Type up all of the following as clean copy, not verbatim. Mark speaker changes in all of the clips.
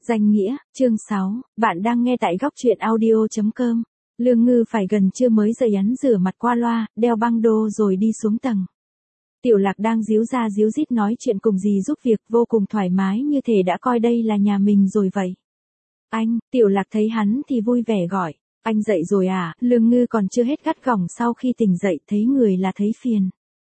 Speaker 1: Danh nghĩa, chương 6, bạn đang nghe tại góc truyện audio.com. Lương Ngư phải gần trưa mới dậy ấn rửa mặt qua loa, đeo băng đô rồi đi xuống tầng. Tiểu Lạc đang díu ra díu dít nói chuyện cùng dì giúp việc vô cùng thoải mái như thể đã coi đây là nhà mình rồi vậy. Anh, Tiểu Lạc thấy hắn thì vui vẻ gọi. Anh dậy rồi à? Lương Ngư còn chưa hết gắt gỏng sau khi tỉnh dậy thấy người là thấy phiền.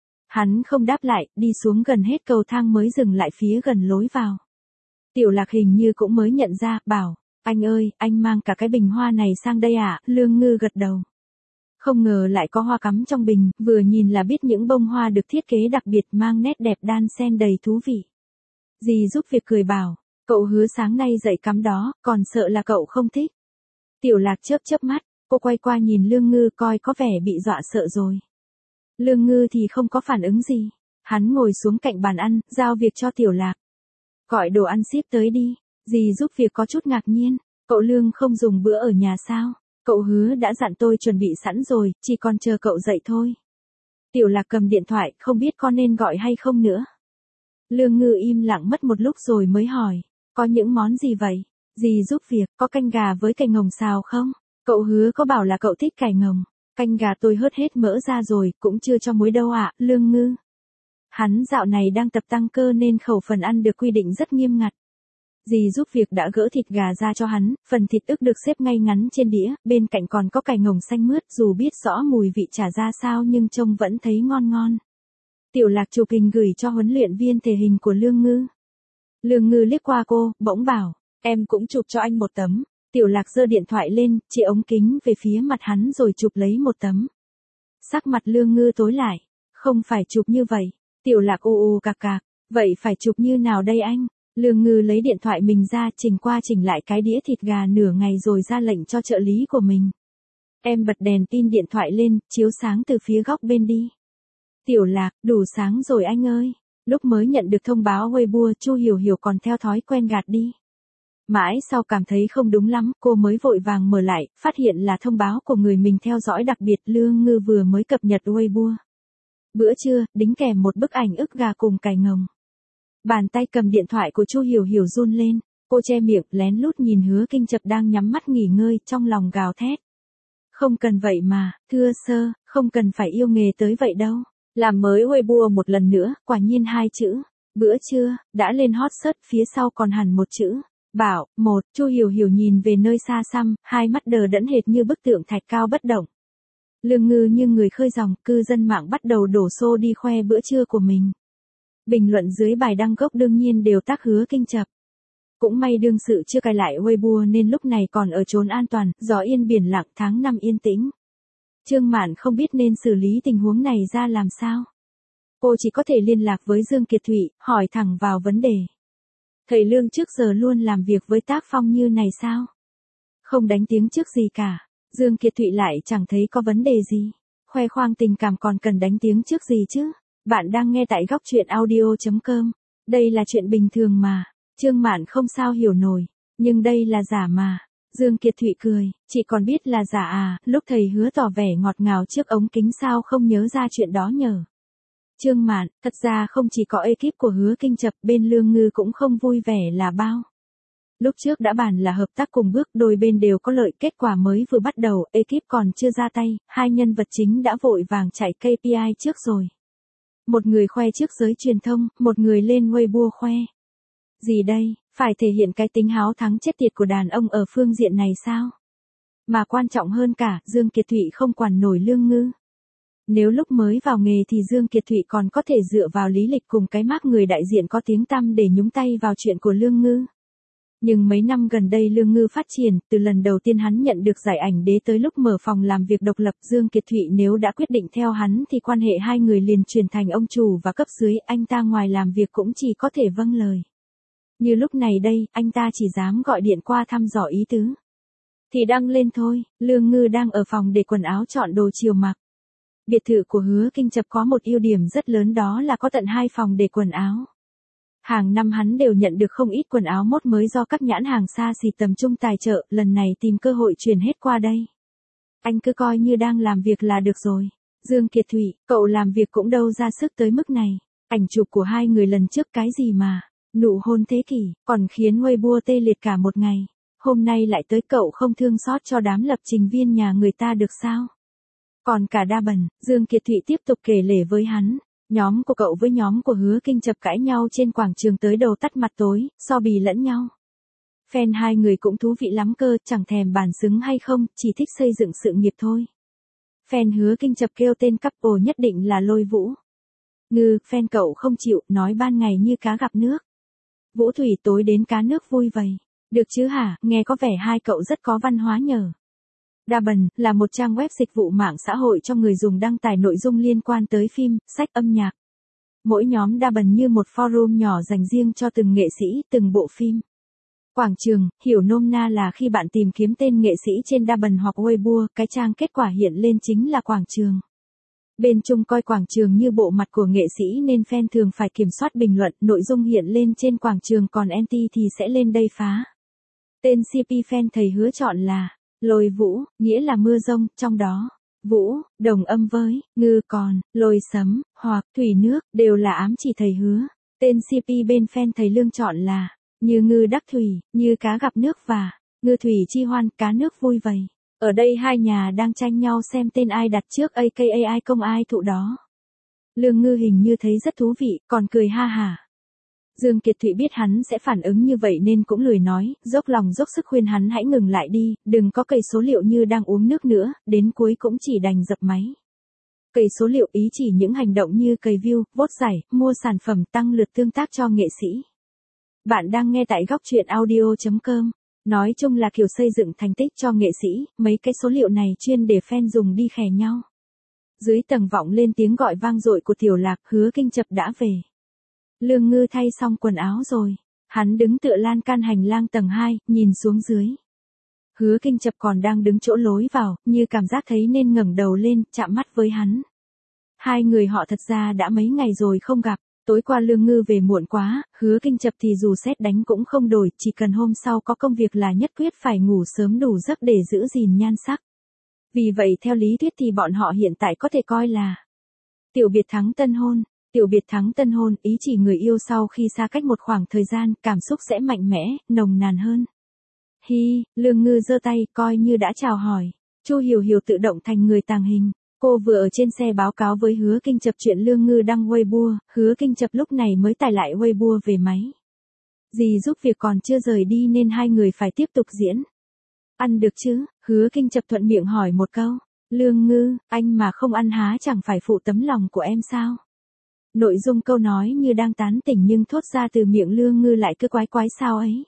Speaker 1: Hắn không đáp lại, đi xuống gần hết cầu thang mới dừng lại phía gần lối vào. Tiểu Lạc hình như cũng mới nhận ra, bảo, anh ơi, anh mang cả cái bình hoa này sang đây à? Lương Ngư gật đầu. Không ngờ lại có hoa cắm trong bình, vừa nhìn là biết những bông hoa được thiết kế đặc biệt mang nét đẹp đan xen đầy thú vị. Dì giúp việc cười bảo, cậu hứa sáng nay dậy cắm đó, còn sợ là cậu không thích. Tiểu Lạc chớp chớp mắt, cô quay qua nhìn Lương Ngư coi có vẻ bị dọa sợ rồi. Lương Ngư thì không có phản ứng gì, hắn ngồi xuống cạnh bàn ăn, giao việc cho Tiểu Lạc. Gọi đồ ăn ship tới đi, dì giúp việc có chút ngạc nhiên, cậu Lương không dùng bữa ở nhà sao? Cậu hứa đã dặn tôi chuẩn bị sẵn rồi, chỉ còn chờ cậu dậy thôi. Tiểu Lạc cầm điện thoại, không biết có nên gọi hay không nữa. Lương Ngư im lặng mất một lúc rồi mới hỏi, có những món gì vậy? Dì giúp việc, có canh gà với cải ngồng xào không? Cậu hứa có bảo là cậu thích cải ngồng. Canh gà tôi hớt hết mỡ ra rồi, cũng chưa cho muối đâu ạ, Lương Ngư. Hắn dạo này đang tập tăng cơ nên khẩu phần ăn được quy định rất nghiêm ngặt. Dì giúp việc đã gỡ thịt gà ra cho hắn, phần thịt ức được xếp ngay ngắn trên đĩa, bên cạnh còn có cải ngồng xanh mướt, dù biết rõ mùi vị chả ra sao nhưng trông vẫn thấy ngon ngon. Tiểu Lạc chụp hình gửi cho huấn luyện viên thể hình của Lương Ngư. Lương Ngư liếc qua cô, bỗng bảo, em cũng chụp cho anh một tấm. Tiểu Lạc giơ điện thoại lên, chỉ ống kính về phía mặt hắn rồi chụp lấy một tấm. Sắc mặt Lương Ngư tối lại, không phải chụp như vậy. Tiểu Lạc ù cạc cạc, vậy phải chụp như nào đây anh? Lương Ngư lấy điện thoại mình ra chỉnh qua chỉnh lại cái đĩa thịt gà nửa ngày rồi ra lệnh cho trợ lý của mình. Em bật đèn pin điện thoại lên, chiếu sáng từ phía góc bên đi. Tiểu Lạc, đủ sáng rồi anh ơi. Lúc mới nhận được thông báo Weibo, Chu Hiểu Hiểu còn theo thói quen gạt đi. Mãi sau cảm thấy không đúng lắm, cô mới vội vàng mở lại, phát hiện là thông báo của người mình theo dõi đặc biệt. Lương Ngư vừa mới cập nhật Weibo. Bữa trưa, đính kèm một bức ảnh ức gà cùng cải ngồng. Bàn tay cầm điện thoại của Chu Hiểu Hiểu run lên, cô che miệng, lén lút nhìn Hứa Kinh Chập đang nhắm mắt nghỉ ngơi, trong lòng gào thét. Không cần vậy mà, thưa sơ, không cần phải yêu nghề tới vậy đâu. Làm mới Weibo một lần nữa, quả nhiên 2 chữ. Bữa trưa, đã lên hot search, phía sau còn hẳn một chữ. Bảo, Chu Hiểu Hiểu nhìn về nơi xa xăm, hai mắt đờ đẫn hệt như bức tượng thạch cao bất động. Lương Ngư như người khơi dòng, cư dân mạng bắt đầu đổ xô đi khoe bữa trưa của mình. Bình luận dưới bài đăng gốc đương nhiên đều tác Hứa Kinh Chập. Cũng may đương sự chưa cài lại Weibo nên lúc này còn ở chốn an toàn, gió yên biển lặng, tháng năm yên tĩnh. Trương Mạn không biết nên xử lý tình huống này ra làm sao. Cô chỉ có thể liên lạc với Dương Kiệt Thụy, hỏi thẳng vào vấn đề. Thầy Lương trước giờ luôn làm việc với tác phong như này sao? Không đánh tiếng trước gì cả. Dương Kiệt Thụy lại chẳng thấy có vấn đề gì. Khoe khoang tình cảm còn cần đánh tiếng trước gì chứ? Bạn đang nghe tại góc truyện audio.com. Đây là chuyện bình thường mà. Trương Mạn không sao hiểu nổi. Nhưng đây là giả mà. Dương Kiệt Thụy cười, chị còn biết là giả à? Lúc thầy Hứa tỏ vẻ ngọt ngào trước ống kính sao không nhớ ra chuyện đó nhở? Trương Mạn, thật ra không chỉ có ekip của Hứa Kinh Chập, bên Lương Ngư cũng không vui vẻ là bao. Lúc trước đã bàn là hợp tác cùng bước, đôi bên đều có lợi, kết quả mới vừa bắt đầu, ekip còn chưa ra tay, hai nhân vật chính đã vội vàng chạy KPI trước rồi. Một người khoe trước giới truyền thông, một người lên Weibo khoe. Gì đây, phải thể hiện cái tính háo thắng chết tiệt của đàn ông ở phương diện này sao? Mà quan trọng hơn cả, Dương Kiệt Thụy không quản nổi Lương Ngư. Nếu lúc mới vào nghề thì Dương Kiệt Thụy còn có thể dựa vào lý lịch cùng cái mác người đại diện có tiếng tăm để nhúng tay vào chuyện của Lương Ngư. Nhưng mấy năm gần đây Lương Ngư phát triển, từ lần đầu tiên hắn nhận được giải ảnh đế tới lúc mở phòng làm việc độc lập, Dương Kiệt Thụy nếu đã quyết định theo hắn thì quan hệ hai người liền chuyển thành ông chủ và cấp dưới, anh ta ngoài làm việc cũng chỉ có thể vâng lời. Như lúc này đây, anh ta chỉ dám gọi điện qua thăm dò ý tứ. Thì đăng lên thôi, Lương Ngư đang ở phòng để quần áo chọn đồ chiều mặc. Biệt thự của Hứa Kinh Chập có một ưu điểm rất lớn, đó là có tận 2 phòng để quần áo. Hàng năm hắn đều nhận được không ít quần áo mốt mới do các nhãn hàng xa xỉ tầm trung tài trợ, lần này tìm cơ hội chuyển hết qua đây. Anh cứ coi như đang làm việc là được rồi. Dương Kiệt Thụy, cậu làm việc cũng đâu ra sức tới mức này. Ảnh chụp của hai người lần trước cái gì mà. Nụ hôn thế kỷ, còn khiến Weibo tê liệt cả một ngày. Hôm nay lại tới cậu không thương xót cho đám lập trình viên nhà người ta được sao? Còn cả Đa Bần, Dương Kiệt Thụy tiếp tục kể lể với hắn. Nhóm của cậu với nhóm của Hứa Kinh chập cãi nhau trên quảng trường tới đầu tắt mặt tối, so bì lẫn nhau. Fan hai người cũng thú vị lắm cơ, chẳng thèm bàn xứng hay không, chỉ thích xây dựng sự nghiệp thôi. Fan Hứa Kinh chập kêu tên couple nhất định là Lôi Vũ. Ngư, fan cậu không chịu, nói ban ngày như cá gặp nước. Vũ Thủy tối đến cá nước vui vầy. Được chứ hả, nghe có vẻ hai cậu rất có văn hóa nhờ. Đa Bần là một trang web dịch vụ mạng xã hội cho người dùng đăng tải nội dung liên quan tới phim, sách âm nhạc. Mỗi nhóm Đa Bần như một forum nhỏ dành riêng cho từng nghệ sĩ, từng bộ phim. Quảng trường, hiểu nôm na là khi bạn tìm kiếm tên nghệ sĩ trên Đa Bần hoặc Weibo, cái trang kết quả hiện lên chính là quảng trường. Bên Trung coi quảng trường như bộ mặt của nghệ sĩ nên fan thường phải kiểm soát bình luận, nội dung hiện lên trên quảng trường còn anti thì sẽ lên đây phá. Tên CP fan thầy Hứa chọn là Lôi Vũ, nghĩa là mưa rông, trong đó Vũ, đồng âm với Ngư, còn Lôi sấm, hoặc Thủy nước, đều là ám chỉ thầy Hứa. Tên CP bên fan thầy Lương chọn là Như Ngư đắc thủy, như cá gặp nước và Ngư thủy chi hoan, cá nước vui vầy. Ở đây hai nhà đang tranh nhau xem tên ai đặt trước aka ai công ai thụ đó. Lương Ngư hình như thấy rất thú vị, còn cười ha hả. Dương Kiệt Thụy biết hắn sẽ phản ứng như vậy nên cũng lười nói, dốc lòng dốc sức khuyên hắn hãy ngừng lại đi, đừng có cày số liệu như đang uống nước nữa, đến cuối cũng chỉ đành dập máy. Cày số liệu ý chỉ những hành động như cày view, vote giải, mua sản phẩm, tăng lượt tương tác cho nghệ sĩ. Bạn đang nghe tại góc truyện audio.com. Nói chung là kiểu xây dựng thành tích cho nghệ sĩ, mấy cái số liệu này chuyên để fan dùng đi khè nhau. Dưới tầng vọng lên tiếng gọi vang dội của Tiểu Lạc, Hứa Kinh chập đã về. Lương Ngư thay xong quần áo rồi. Hắn đứng tựa lan can hành lang tầng 2, nhìn xuống dưới. Hứa Kinh chập còn đang đứng chỗ lối vào, như cảm giác thấy nên ngẩng đầu lên, chạm mắt với hắn. Hai người họ thật ra đã mấy ngày rồi không gặp. Tối qua Lương Ngư về muộn quá, Hứa Kinh chập thì dù sét đánh cũng không đổi, chỉ cần hôm sau có công việc là nhất quyết phải ngủ sớm đủ giấc để giữ gìn nhan sắc. Vì vậy theo lý thuyết thì bọn họ hiện tại có thể coi là tiểu biệt thắng tân hôn. Tiểu biệt thắng tân hôn, ý chỉ người yêu sau khi xa cách một khoảng thời gian, cảm xúc sẽ mạnh mẽ, nồng nàn hơn. Hi, Lương Ngư giơ tay, coi như đã chào hỏi. Chu Hiểu Hiểu tự động thành người tàng hình. Cô vừa ở trên xe báo cáo với Hứa Kinh chập chuyện Lương Ngư đăng Weibo, Hứa Kinh chập lúc này mới tải lại Weibo về máy. Dì giúp việc còn chưa rời đi nên hai người phải tiếp tục diễn. Ăn được chứ? Hứa Kinh chập thuận miệng hỏi một câu. Lương Ngư, anh mà không ăn há chẳng phải phụ tấm lòng của em sao? Nội dung câu nói như đang tán tỉnh nhưng thốt ra từ miệng Lương Ngư lại cứ quái quái sao ấy.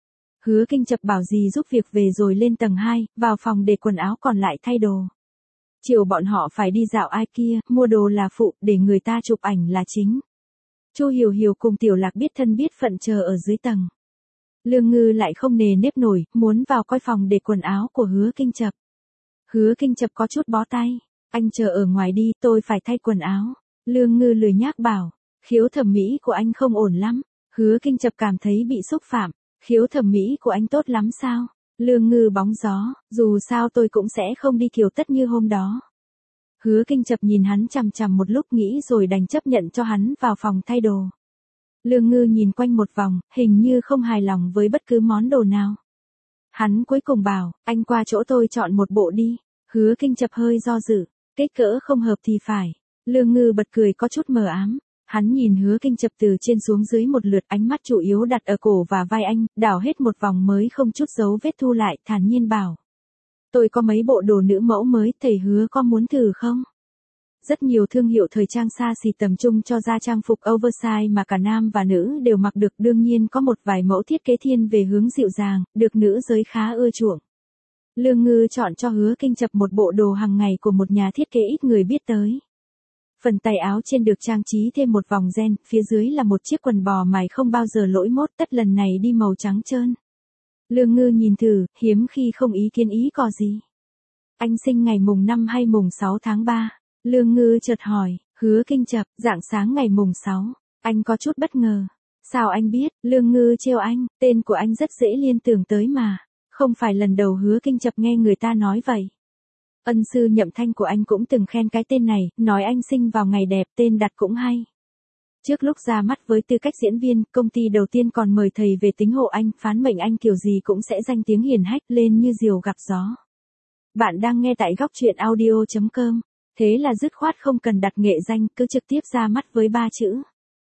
Speaker 1: Hứa Kinh chập bảo dì giúp việc về rồi lên tầng 2, vào phòng để quần áo còn lại thay đồ. Chiều bọn họ phải đi dạo ai kia, mua đồ là phụ, để người ta chụp ảnh là chính. Chu Hiểu Hiểu cùng Tiểu Lạc biết thân biết phận chờ ở dưới tầng. Lương Ngư lại không nề nếp nổi, muốn vào coi phòng để quần áo của Hứa Kinh chập. Hứa Kinh chập có chút bó tay. Anh chờ ở ngoài đi, tôi phải thay quần áo. Lương Ngư lười nhác bảo. Khiếu thẩm mỹ của anh không ổn lắm. Hứa Kinh chập cảm thấy bị xúc phạm. Khiếu thẩm mỹ của anh tốt lắm sao? Lương Ngư bóng gió, dù sao tôi cũng sẽ không đi kiều tất như hôm đó. Hứa Kinh chập nhìn hắn chằm chằm một lúc nghĩ rồi đành chấp nhận cho hắn vào phòng thay đồ. Lương Ngư nhìn quanh một vòng, hình như không hài lòng với bất cứ món đồ nào. Hắn cuối cùng bảo, anh qua chỗ tôi chọn một bộ đi. Hứa Kinh chập hơi do dự, kích cỡ không hợp thì phải. Lương Ngư bật cười có chút mờ ám. Hắn nhìn Hứa Kinh chập từ trên xuống dưới một lượt, ánh mắt chủ yếu đặt ở cổ và vai anh, đảo hết một vòng mới không chút dấu vết thu lại, thản nhiên bảo. Tôi có mấy bộ đồ nữ mẫu mới, thầy Hứa có muốn thử không? Rất nhiều thương hiệu thời trang xa xỉ tầm trung cho ra trang phục oversize mà cả nam và nữ đều mặc được, đương nhiên có một vài mẫu thiết kế thiên về hướng dịu dàng, được nữ giới khá ưa chuộng. Lương Ngư chọn cho Hứa Kinh chập một bộ đồ hàng ngày của một nhà thiết kế ít người biết tới. Phần tay áo trên được trang trí thêm một vòng ren, phía dưới là một chiếc quần bò mài không bao giờ lỗi mốt, tất lần này đi màu trắng trơn. Lương Ngư nhìn thử, hiếm khi không ý kiến ý cò gì. Anh sinh ngày mùng 5 hay mùng 6 tháng 3? Lương Ngư chợt hỏi. Hứa Kinh chập, rạng sáng ngày mùng 6. Anh có chút bất ngờ. Sao anh biết? Lương Ngư trêu anh, tên của anh rất dễ liên tưởng tới mà. Không phải lần đầu Hứa Kinh chập nghe người ta nói vậy. Ân sư Nhậm Thanh của anh cũng từng khen cái tên này, nói anh sinh vào ngày đẹp, tên đặt cũng hay. Trước lúc ra mắt với tư cách diễn viên, công ty đầu tiên còn mời thầy về tính hộ anh, phán mệnh anh kiểu gì cũng sẽ danh tiếng hiển hách lên như diều gặp gió. Bạn đang nghe tại góc truyện audio.com. Thế là dứt khoát không cần đặt nghệ danh, cứ trực tiếp ra mắt với 3 chữ.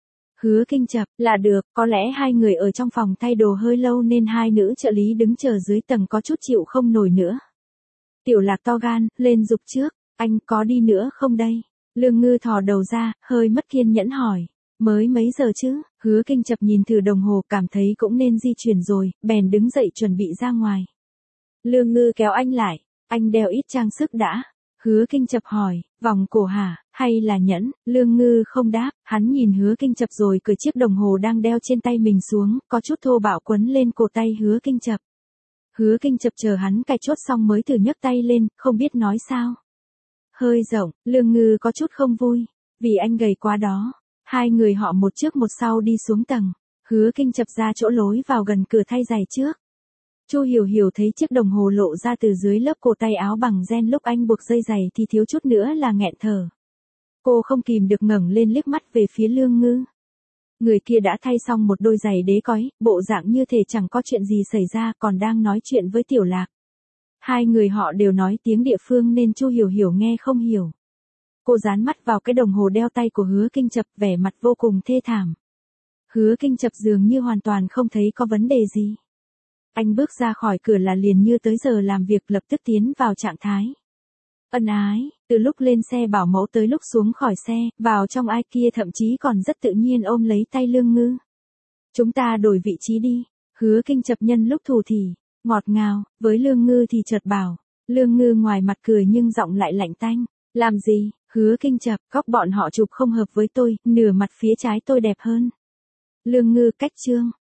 Speaker 1: Hứa Kinh Chập là được, có lẽ hai người ở trong phòng thay đồ hơi lâu nên hai nữ trợ lý đứng chờ dưới tầng có chút chịu không nổi nữa. Tiểu Lạc to gan, lên giục trước, anh có đi nữa không đây? Lương Ngư thò đầu ra, hơi mất kiên nhẫn hỏi. Mới mấy giờ chứ? Hứa Kinh Chập nhìn thử đồng hồ cảm thấy cũng nên di chuyển rồi, bèn đứng dậy chuẩn bị ra ngoài. Lương Ngư kéo anh lại, anh đeo ít trang sức đã. Hứa Kinh Chập hỏi, vòng cổ hả, hay là nhẫn? Lương Ngư không đáp, hắn nhìn Hứa Kinh Chập rồi cởi chiếc đồng hồ đang đeo trên tay mình xuống, có chút thô bạo quấn lên cổ tay Hứa Kinh Chập. Hứa Kinh Chập chờ hắn cài chốt xong mới thử nhấc tay lên, không biết nói sao. Hơi rộng, Lương Ngư có chút không vui, vì anh gầy quá đó. Hai người họ một trước một sau đi xuống tầng. Hứa Kinh Chập ra chỗ lối vào gần cửa thay giày trước. Chu Hiểu Hiểu thấy chiếc đồng hồ lộ ra từ dưới lớp cổ tay áo bằng ren lúc anh buộc dây giày thì thiếu chút nữa là nghẹn thở. Cô không kìm được ngẩng lên liếc mắt về phía Lương Ngư. Người kia đã thay xong một đôi giày đế cói, bộ dạng như thể chẳng có chuyện gì xảy ra, còn đang nói chuyện với Tiểu Lạc. Hai người họ đều nói tiếng địa phương nên Chu Hiểu Hiểu nghe không hiểu. Cô dán mắt vào cái đồng hồ đeo tay của Hứa Kinh Chập, vẻ mặt vô cùng thê thảm. Hứa Kinh Chập dường như hoàn toàn không thấy có vấn đề gì. Anh bước ra khỏi cửa là liền như tới giờ làm việc, lập tức tiến vào trạng thái ân ái, từ lúc lên xe bảo mẫu tới lúc xuống khỏi xe, vào trong ai kia thậm chí còn rất tự nhiên ôm lấy tay Lương Ngư. Chúng ta đổi vị trí đi. Hứa Kinh Chập nhân lúc thủ thỉ, ngọt ngào, với Lương Ngư thì chợt bảo. Lương Ngư ngoài mặt cười nhưng giọng lại lạnh tanh. Làm gì? Hứa Kinh Chập, góc bọn họ chụp không hợp với tôi, nửa mặt phía trái tôi đẹp hơn. Lương Ngư cách chương.